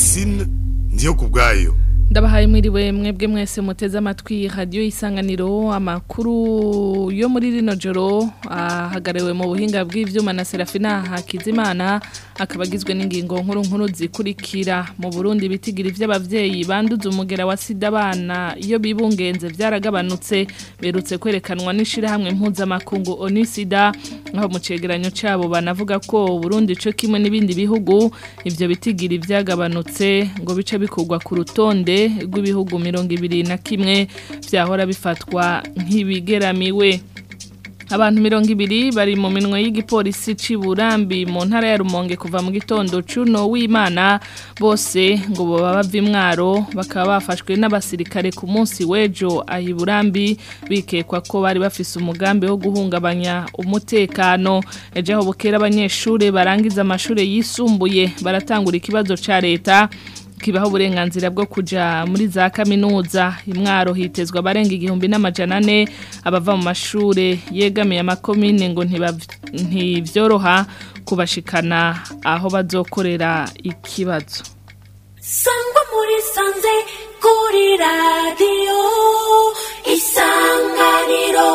Francine ndiyo kubwayo. Ndabahaye mwiriwe mwebwe mwese muteze amatwi radio Isanganiro amakuru yo muri rino joro ahagarewe mu buhinga bw'ivyuma na Serafina Hakizimana akabagizwe n'ingingo nkuru zikurikira. Mu Burundi bitigira ivy'abavyeyi banduza umugera wa sida abana iyo bibungenze vyaragabanutse berutse kwerekanwa n'ishirahamwe mpuzamakungu ONU-SIDA aho mu cegeranyo cabo banavuga ko Burundi co kimwe n'ibindi bihugu ivyo bitigira ivyagabanutse ngo bice bikurwa ku rutonde rw'ibihugu 21 vyahora bifatwa nk'ibigeramiwe. Abantu 200 bari mu minwe y'igipolisi c'Iburambi mu ntara ya Rumonge kuva mu gitondo cuno w'Imana bose ngo baba bava Imwaro bakaba bafashwe n'abasirikare ku munsi w'ejo ahiburambi bikekwa ko bari bafise umugambi wo guhungabanya umutekano. Ejo aho bukera abanyeshure barangiza amashure yisumbuye baratangura ikibazo ca leta kibaho uburenganzira bwo kuja muri za kaminuza. Imwaro hitezwa barenga 1400 abava mu mashure yegamiye amakomine ngo ntivyoroha kubashikana aho bazokorera ikibazo. Sangwa muri sanze kuri radio Isanganiro.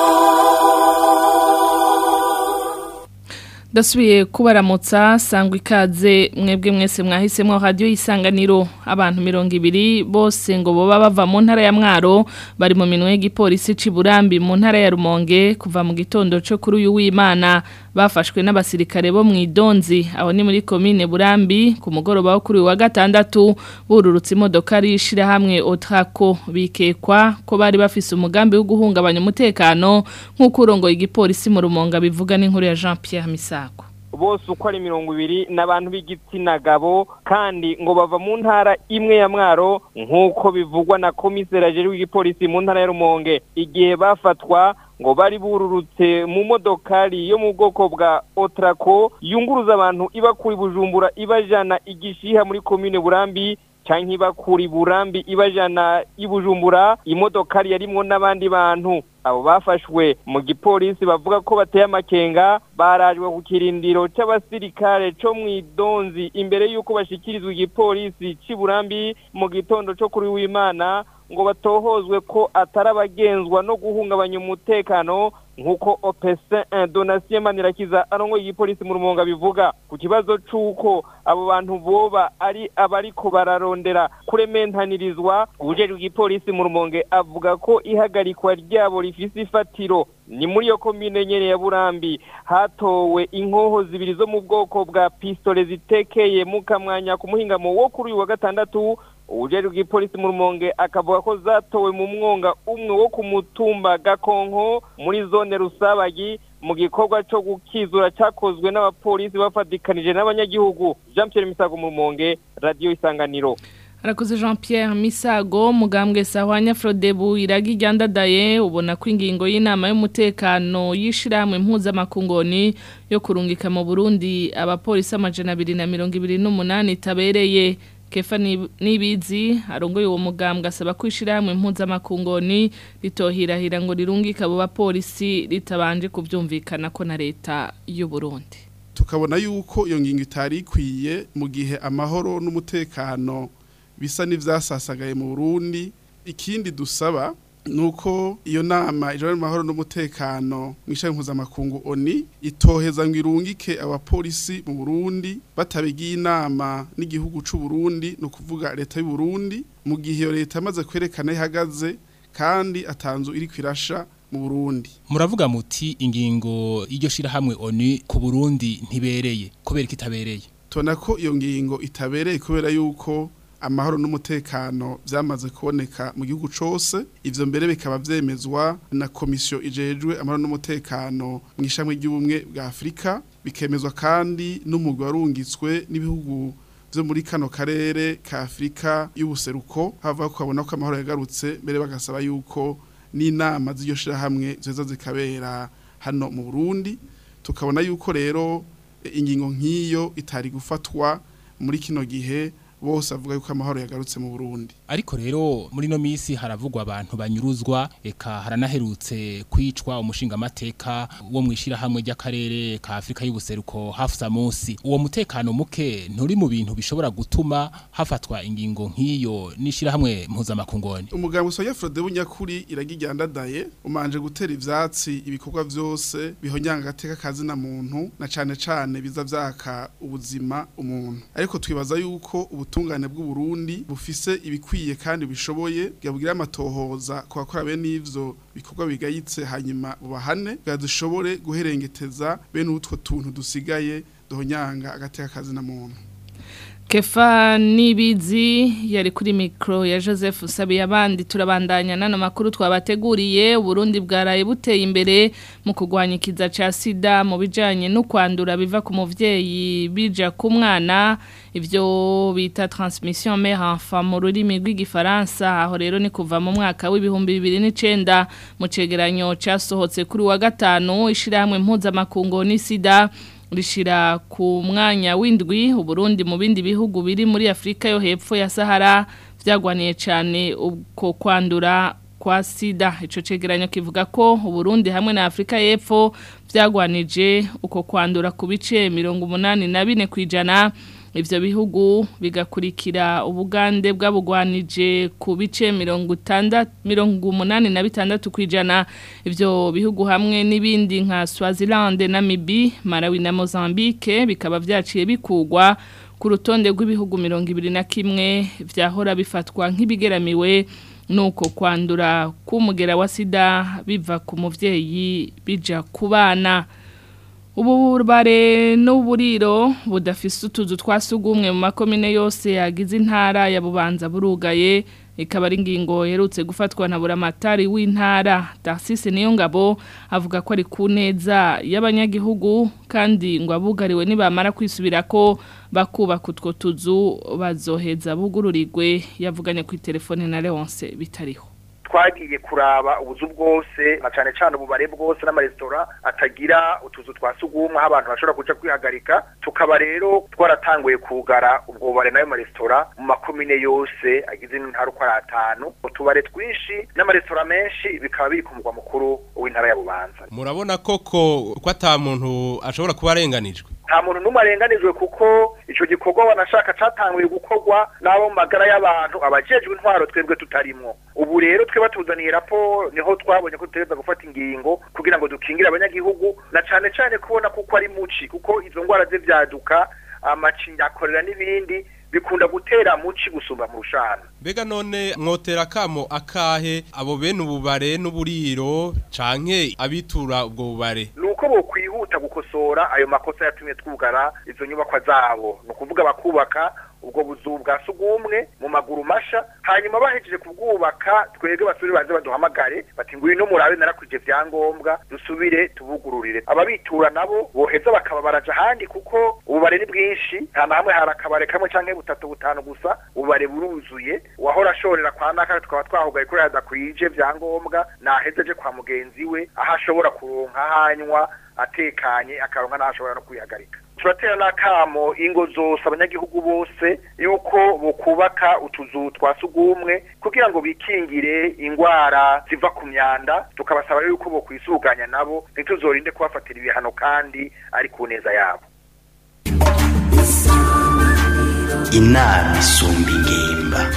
Dasubiye kubaramutsa sangwa ikaze mwebwe mwese mwahisemwo radio Isanganiro. Abantu 200 bose ngo boba bava mu ntara ya Mwaro bari mu minwe y'igipolisi c'Iburambi mu ntara ya Rumonge kuva mu gitondo cyo kuri uyu w'Imana bafashwe n'abasirikare bo mw'Idonzi aho ni muri commune Burambi ku mugoroba wo kuri wa gatandatu bururutse imodoka rishira hamwe Otrako bikekwa ko bari bafise umugambi wo guhungabanya umutekano nk'uko urongoye igipolisi mu Rumonge bivuga n'inkuru ya Jean-Pierre Misako. Bose uko ari 200 n'abantu b'igitsina gabo kandi ngo bava mu ntara imwe ya Mwaro nk'uko bivugwa na komiseri w'igipolisi mu ntara ya Rumonge. Igihe bafatwa ngo bari bururutse mu modokari yo mu bwoko bwa Otrako yunguruza abantu ibakuri Bujumbura ibajana igishiha muri commune Burambi canke ibakuri Burambi ibajana ibujumbura. Imodokari yarimwo n'abandi bantu. Abo bafashwe mu gipolisi bavuga ko bateye amakenga barajwe ku kirindiro c'abasirikare co mw'Idonzi imbere yuko bashikirizwa igipolisi c'Iburambi mu gitondo cyo kuri w'Imana ngo batohozwe ko atarabagenzwa no guhungabanya umutekano nkuko OPC1 Donatien Manirakiza arongo igipolisi mu Rumonge bivuga. Ku kibazo c'uko abo bantu boba ari abariko bararondera kurementaниrizwa ujejwe igipolisi mu Rumonge avuga ko ihagarikwa ryabo rifise ifatiro. Ni muri yo commune nyene ya Burambi hatowe inkoho zibiri zo mu bwoko bwa pistole zitekeye mu kamwanya ku muhingamo wo kuri uyu wa gatandatu. Ujejwe igipolisi mu Rumonge akavuga ko zatowe mu mwonga umwe wo ku mutumba Gakonko muri zone Rusabagi mu gikorwa cyo gukizura cyakozwe n'abapolisi bafatikanije n'abanyagihugu. Jean-Pierre Misago mu Rumonge, Radio Isanganiro. Arakoze Jean-Pierre Misago. Mugambwe Sahwanya Frodebu iragi ryandadaye ubona ko ingingo y'inama y'umutekano yishirahamwe mpuzamakungu yo kurungika mu Burundi abapolisi 228 tabereye. Kefa Nibizi arongoye uwo mugambwe asaba kwishirahamwe mpuzamakungu ritohirahira ngo rirungika abo bapolisi ritabanje kuvyumvikana ko na leta y'u Burundi. Tukabona yuko iyo ngingo itari ikwiye mu gihe amahoro n'umutekano bisa n'ivyasasagaye mu Burundi. Ikindi dusaba nuko iyo nama ijana n'amahoro n'umutekano mw'ishyirahamwe mpuzamakungu ONU itoheza ngo irungike abapolisi mu Burundi batabigiye inama n'igihugu c'u Burundi no kuvuga leta y'u Burundi mu gihe iyo leta amaze kwerekana ihagaze kandi atanzu iri kwirasha mu Burundi. Muravuga muti ingingo y'iryo shirahamwe ONU ku Burundi ntibereye kubera kitabereye. Tubona ko iyo ngingo itabereye kubera yuko amahoro n'umutekano vyamaze kuboneka mu gihugu cose. Ivyo mbere bikaba vyemezwa na komisiyo ijejwe amahoro n'umutekano mw'ishamwe ry'ubumwe bwa Afrika, bikemezwa kandi n'umugwi warungitswe n'ibihugu vyo muri kano karere ka Afrika y'ubuseruko. Hava kubona ko amahoro yagarutse mbere bagasaba yuko n'inama z'iryo shirahamwe zoza zikabera hano mu Burundi. Tukabona yuko rero ingingo nk'iyo itari gufatwa muri kino gihe bose avuga yuko amahoro yagarutse mu Burundi. Ariko rero muri no misi haravugwa abantu banyuruzwa eka haranaherutse kwicwa umushinga mateka wo mwishira hamwe ry'akarere ka Afrika y'ubuseruko Hafsa Musi. Uwo mutekano muke nturi mu bintu bishobora gutuma hafatwa ingingo nk'iyo nishira hamwe mpuzamakungoni. Umugambi Soya Frodebu nyakuri iragijyandadaye umanje gutera ivyatsi ibikorwa vyose bihonyanga gateka kazi na muntu na cane biza vyaka ubuzima umuntu. Ariko twibaza yuko ubutungane bw'u Burundi bufise ibikwiye kandi bishoboye bwabugira amatohoza kwa bakora bene ivyo bikorwa bigayitse hanyuma ubahane bwadushobore guherengeteza bene utwo tuntu dusigaye duhonyanga agateka kazi na muntu. Kefa Nibizi yari kuri mikro ya Joseph Sabiyabandi turabandanya nano makuru twabateguriye Burundi bwaraye buteye imbere mu kugwanyikiza ca sida mu bijanye no kwandura biva ku muvyeyi bija ku mwana ivyo bita transmission mère enfant mu rurimi rw'igifaransa aho rero ni kuva mu mwaka w'ibihumbi 2009 mu cegeranyo casohotse kuri wa gatanu ishirahamwe mpuzamakungu ni sida rishira ku mwanya w'indwi Uburundi mu bindi bihugu biri muri Afrika yo hepfo ya Sahara vyagwaniye cyane uko kwandura kwa sida. Ico cegeranyo kivuga ko Uburundi hamwe na Afrika y'epfo vyagwanije uko kwandura ku bice 84 kwijana. Ivyo bihugu bigakurikira Ubugande bwabugwanije ku bice 86 kwijana. Ivyo bihugu hamwe n'ibindi nka Swaziland, Namibia, Malawi na Mozambique bikaba vyaciye bikugwa ku rutonde rw'ibihugu 21 vyahora bifatwa nk'ibigeramiwe nuko kwandura k'umugera wa sida biva ku muvyeyi bija ku bana. Ububare n'uburiro budafise utuzu twasugumwe mu makomine yose yagize intara ya Bubanza burugaye ikaba ari ingingo yerutse gufatwa na buramatari w'intara Tarsise Niyongabo avuga ko ari ku neza y'abanyagihugu kandi ngo abugariwe nibamara kwisubirako bakubaka utwo tuzu bazoheza bugururirwe yavuganye ku telefone na Leonce bitariho. Twagiye kuraba ubuzu bwose na cyane ububare bwose n'amaresitora atagira utuzu twasugumwe abantu bashobora kuja kwihagarika tukaba rero twaratanguye kugara ubwo bubare nayo maresitora mu makomine yose agize intara uko ari 5 utubare twinshi n'amaresitora menshi bikaba biri ku mugwa mukuru w'intara ya Bubanza. Murabona koko ko ata muntu ashobora kuba arenganijwe? Nta muntu n'umarenganijwe kuko ico gikorwa wanashaka catanguye gukorwa nabo magara y'abantu abajejwe intwaro twebwe tutarimwo. Ubu rero twe batuzaniye raporo niho twabonye ko tutereza gufata ingingo kugira ngo dukingire abanyagihugu na cane kubona kuko ari muci kuko izo ngwara z'ivyaduka amacinja akorera n'ibindi bikunda gutera muci gusumba mu rushana. Mbega none mwotera kamo akahe abo bene ububare n'uburiro canke abitura ubwo bubare? Nuko bo kwihuta gukosora ayo makosa yatumye twugara izo nyubakwa zabo no kuvuga bakubaka ubwo buzu bwa sugumwe mu maguru masha hanyuma bahejeje kubwubaka twege basubire baze baduhamagare bati ngwino murabe narakuje vyangombwa dusubire tubugururire. Ababitura nabo boheza bakaba baraja handi kuko ububare ni bwinshi nta namwe harakabare kamwe canke butatu butanu gusa ububare buruzuye wahora ashorera kwa naka tukaba twahugaye kuri adakwije vyangombwa nahejeje kwa mugenzi we aho ashobora kuronka hanywa atekanye akaronka nashobora no kwihagarika. Turatera nakamo ingo zose abanyagihugu bose yuko bokubaka utuzu twasugumwe kugira ngo bikingire ingwara ziva ku myanda tukabasaba yuko bokwisuganya nabo ntituzorinde kubafatira ibihano kandi ari ku neza yabo. Inama isumba ingimba.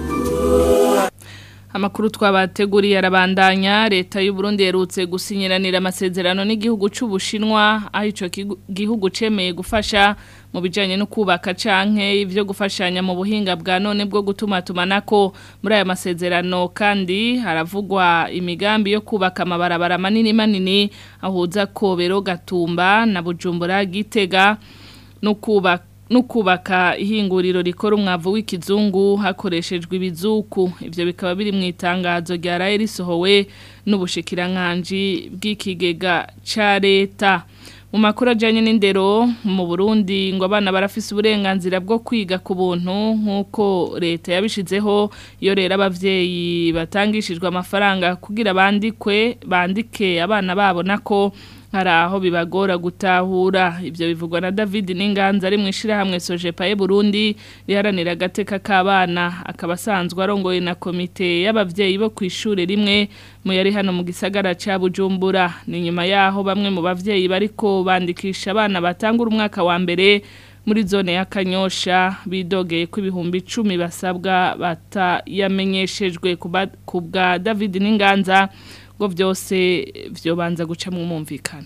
Amakuru twabateguriye arabandanya leta y'u Burundi yerutse gusinyiranira amasezerano n'igihugu c'Ubushinwa aho ico gihugu cemeye gufasha mu bijanye no kubaka canke ivyo gufashanya mu buhinga bwa none bwo gutumatumanako. Muri aya masezerano kandi haravugwa imigambi yo kubaka amabarabara manini ahuza Kobero Gatumba na Bujumbura Gitega no kubaka ihinguriro rikora umwavu w'ikizungu hakoreshejwe ibizuku. Ivyo bikaba biri mu itangazo rya RAE risohowe n'ubushikiranganji bw'ikigega ca leta. Mu makuru ajanye n'indero mu Burundi ngo abana barafise uburenganzira bwo kwiga ku buntu nkuko leta yabishizeho iyo rero abavyeyi batangishijwe amafaranga kugira bandike abana babo nako hari aho bibagora gutahura ibyo bivugwa na David Ninganza ari mu ishirahamwe Sojepaye Burundi riharanira agateka k'abana akaba asanzwe arongoye na komite y'abavyeyi bo kw'ishure rimwe mu yari hano mu gisagara ca Bujumbura ni nyuma yaho bamwe mu bavyeyi bariko bandikisha abana batangura umwaka wa mbere muri zone ya Kanyosha bidogeye ko ibihumbi 10 basabwa batayamenyeshejwe kubwa David Ninganza ngo vyose vyobanza guca mu mumvikano.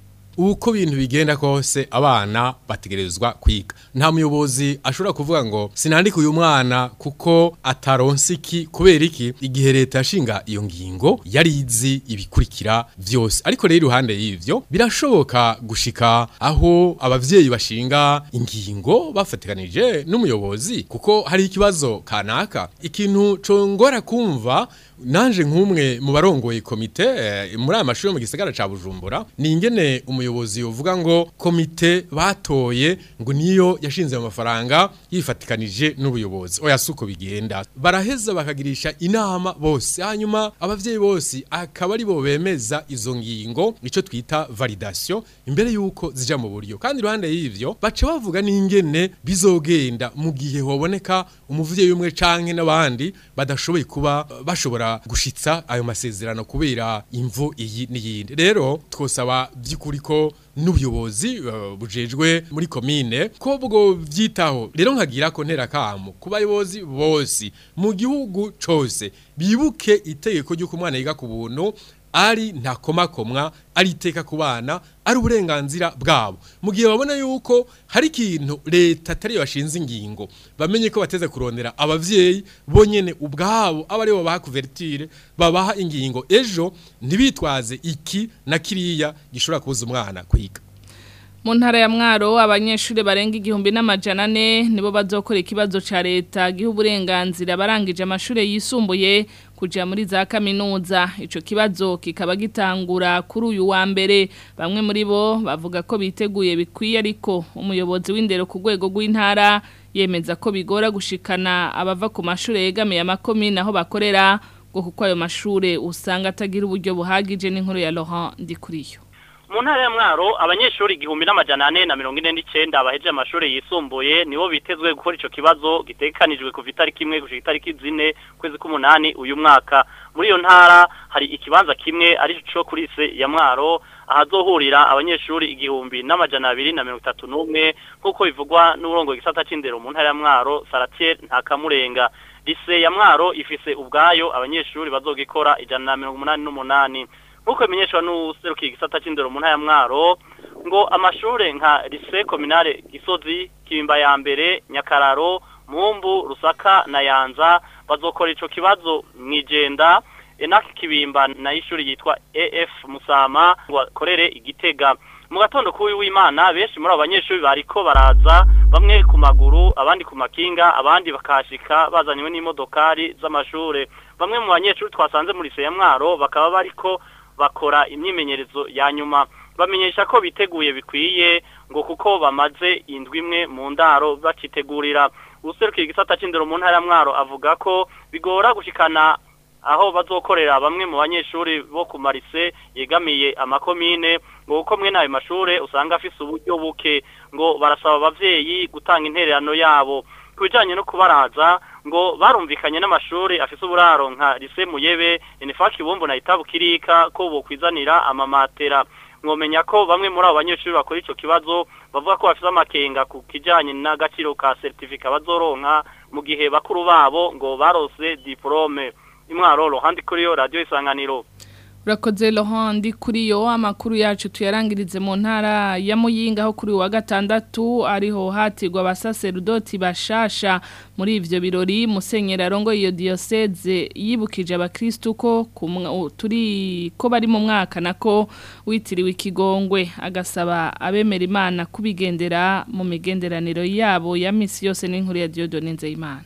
Uko bintu bigenda kose abana bategerezwa kwiga. Nta muyobozi ashobora kuvuga ngo sinandika uyu mwana kuko ataronse iki kubera iki igihe leta yashinga iyo ngingo yarizi ibikurikira vyose. Ariko rero iruhande y'ivyo birashoboka gushika aho abavyeyi bashinga ingingo bafatikanije n'umuyobozi kuko hari ikibazo kanaka ikintu congora kumva nanje nk'umwe mu barongoye komite muri amashuri mu gisagara ca Bujumbura ni ingene umuyobozi uvuga ngo komite batoye ngo niyo yashinze amafaranga yifatikanije n'ubuyobozi oya suko bigenda baraheza bakagirisha inama bose hanyuma abavyeyi bose akaba ari bo bemeza izo ngingo ico twita validation imbere yuko zija mu buryo kandi ruhande y'ivyo bace bavuga n'ingene bizogenda mu gihe hoboneka umuvyeyi umwe canke n'abandi badashoboye kuba bashobora gushitsa ayo masezerano kubera imvo iyi n'iyindi rero twosaba by'ukuri ko n'ubuyobozi bujejwe muri komine ko bwo vyitaho rero nkagira ko ntera kamo ku bayobozi bose mu gihugu cose bibuke itegeko ryo kumwana yiga ku buntu ari ntakomakomwa ari iteka ku bana ari uburenganzira bwabo mu gihe babona yuko hari ikintu leta atari yashinze ingingo bamenye ko bateze kurondera abavyeyi bonyene ubwabo abari bo baha couverture babaha ingingo ejo ntibitwaze iki na kiriya gishobora kubuza umwana kwiga. Mu ntara ya Mwaro abanyeshuri barenga 1400 nibo bazokora ikibazo ca leta gihe uburenganzira barangije amashure yisumbuye kuja muri za kaminuza ico kibazo kikaba gitangura kuri uyu wa mbere bamwe muri bo bavuga ko biteguye bikwiye ariko umuyobozi w'indero ku rwego rw'intara yemeza ko bigora gushikana abava ku mashure yegamiye amakomine aho bakorera ngo kuko ayo mashure usanga atagira uburyo buhagije n'inkuru ya Laurent Ndikuriyo. Mu ntara ya Mwaro abanyeshuri 1449 baheje amashuri yisumbuye nibo bitezwe gukora ico kibazo gitekanijwe kuva itariki 1 gushika itariki 4 kwezi k'umunani uyu mwaka. Muri iyo ntara hari ikibanza kimwe ari cyo kuri se ya Mwaro ahazohurira abanyeshuri 1231 nkuko bivugwa n'urongo gisata c'indero mu ntara ya Mwaro Saratier Ntakamurenga. Lise ya Mwaro ifise ubwayo abanyeshuri bazogikora 188 Nkuko bimenyeshwa n'userukiye gisata c'indero mu ntara ya Mwaro ngo amashure nka Lycée Communale Gisozi Kibimba ya mbere Nyakararo Mumbu Rusaka na Yanza bazokora ico kibazo mwijenda enaki Kibimba na ishuri yitwa AF Musama ngo korere Igitega mu gatondo kuwi w'Imana benshi muri abanyeshuri bariko baraza bamwe ku maguru abandi ku makinga abandi bakashika bazanywe n'imodokari z'amashure bamwe mu banyeshuri twasanze muri Lycée ya Mwaro bakaba bariko bakora imyimenyerezo ya nyuma bamenyesha ko biteguye bikwiye ngo kuko bamaze indwi imwe mu ndaro bakitegurira userukiye gisata c'indero mu ntara ya Mwaro avuga ko bigora gushikana aho bazokorera bamwe mu banyeshuri bo ku marise yegamiye amakomine ngo uko mwe nayo mashure usanga afise uburyo buke ngo barasaba abavyeyi gutanga intererano yabo kubijanye no kubaraza ngo barumvikanye n'amashuri afise uburaro nka Lycée Muyebe Inifaki Bumbo na Itabu Kirika ko bokwizanira amamatera mwomenya ko bamwe muri abo banyeshuri bakora ico kibazo bavuga ko bafise amakenga ku kijanye n'agaciro ka certificate bazoronka mu gihe bakuru babo ngo barose diplome Imwaro Rohandi kuri yo radio Isanganiro. Urakoze Laurent Ndikuriyo amakuru yacu tuyarangirize mu ntara ya Muyinga aho kuri wa gatandatu ariho hatigwa abasaserdoti bashasha muri ivyo birori Musenyeri arongo iyo diocese yibukije abakristo ko turi ko bari mu mwaka nako witiriwe ikigongwe agasaba abemera Imana kubigendera mu migenderaniro yabo ya misi yose n'inkuru ya Dieudonne Nzeyimana.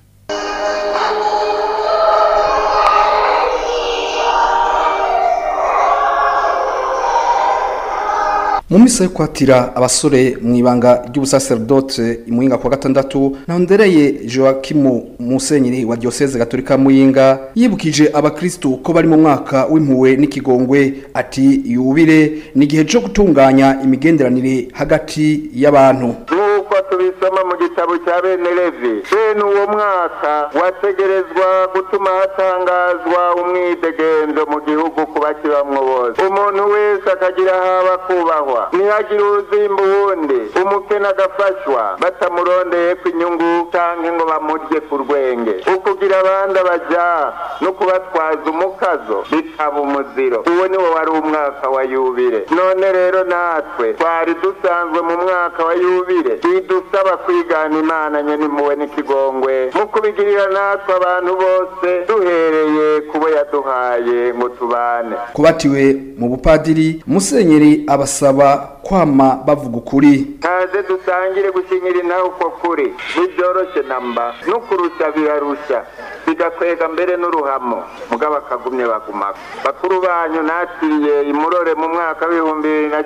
mu misa yo kwatira abasore mu ibanga ry'ubusacerdote Muyinga kwa gatandatu nahondereye Joachim Musenyeri wa Diocese Gatolika Muyinga yibukije abakristo ko bari mu mwaka w'impuwe n'ikigongwe ati yubire ni gihe cyo gutunganya imigenderanire hagati y'abantu nuko tubisoma mu gitabo cya bene Levi bene uwo mwaka wategerezwa gutuma hatangazwa umwidegenzo mu gihugu kubakibamwo bose umuntu wese akagira haba kubahwa ntihagire uzimba uwundi umukene agafashwa batamurondeye ku inyungu canke ngo bamurye ku rwenge ukugira abandi abaja no kubatwaza umukazo bitaba umuziro uwo niwo wari umwaka wa yubire none rero natwe twari dusanzwe mu mwaka wa yubire idusaba kwigana Imana nyene impuhwe n'ikigongwe mu kubigirira natwe abantu bose duhereye kubo yaduhaye ngo tubane kubatiwe mu bupadiri Musenyeri abasaba kwama bavuga ukuri kaze dusangire gushinyira intaho uko kuri nibyoroshe namba no kurusha birarusha bigakwega mbere n'uruhamo mugabo akagumye bagumako bakuru banyu natiriye imurore mu mwaka w'ibihumbi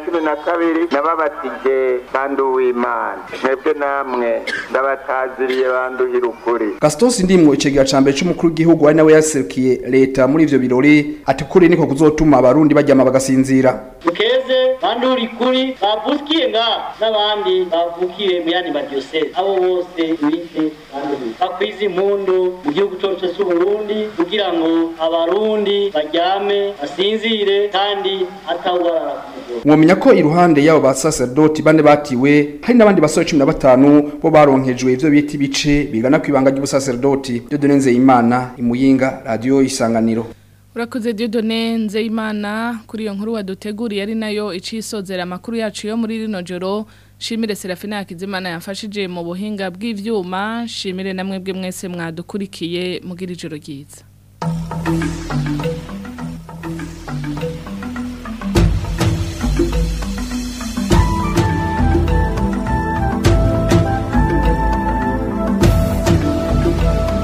2012 nababatije bandu w'Imana mwebwe namwe ndabataziriye banduhira ukuri Gaston Sindimwo icegera cambe c'umukuru w'igihugu ari nawe yaserukiye leta muri ivyo birori ati kuri niko kuzotuma abarundi bajyama bagasinzira ukeze banduri kuri bavukiye nga n'abandi bavukiye mu yandi Diocese abo bose bite bakwiza impundu mu gihugu cyose cy'u Burundi kugira ngo abarundi bajyame basinzire kandi atawara mwomenya ko iruhande yabo ba sacerdote bane batiwe hari nabandi basore 15 bo baronkejwe ivyo bita ibice bigana kwibanga ry'ubusacerdote Dieudonne Nzeyimana Imuyinga Radio Isanganiro. Urakoze Dieudonne Nzeyimana kuri iyo nkuru waduteguriye ari nayo icisozera amakuru yacu yo muri rino joro. Shimire Serafina Hakizimana yafashije mu buhinga bw'ivyuma, shimire namwe bwe mwese mwadukurikiye mugira ijoro ryiza.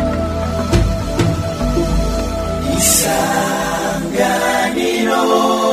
Isanganiro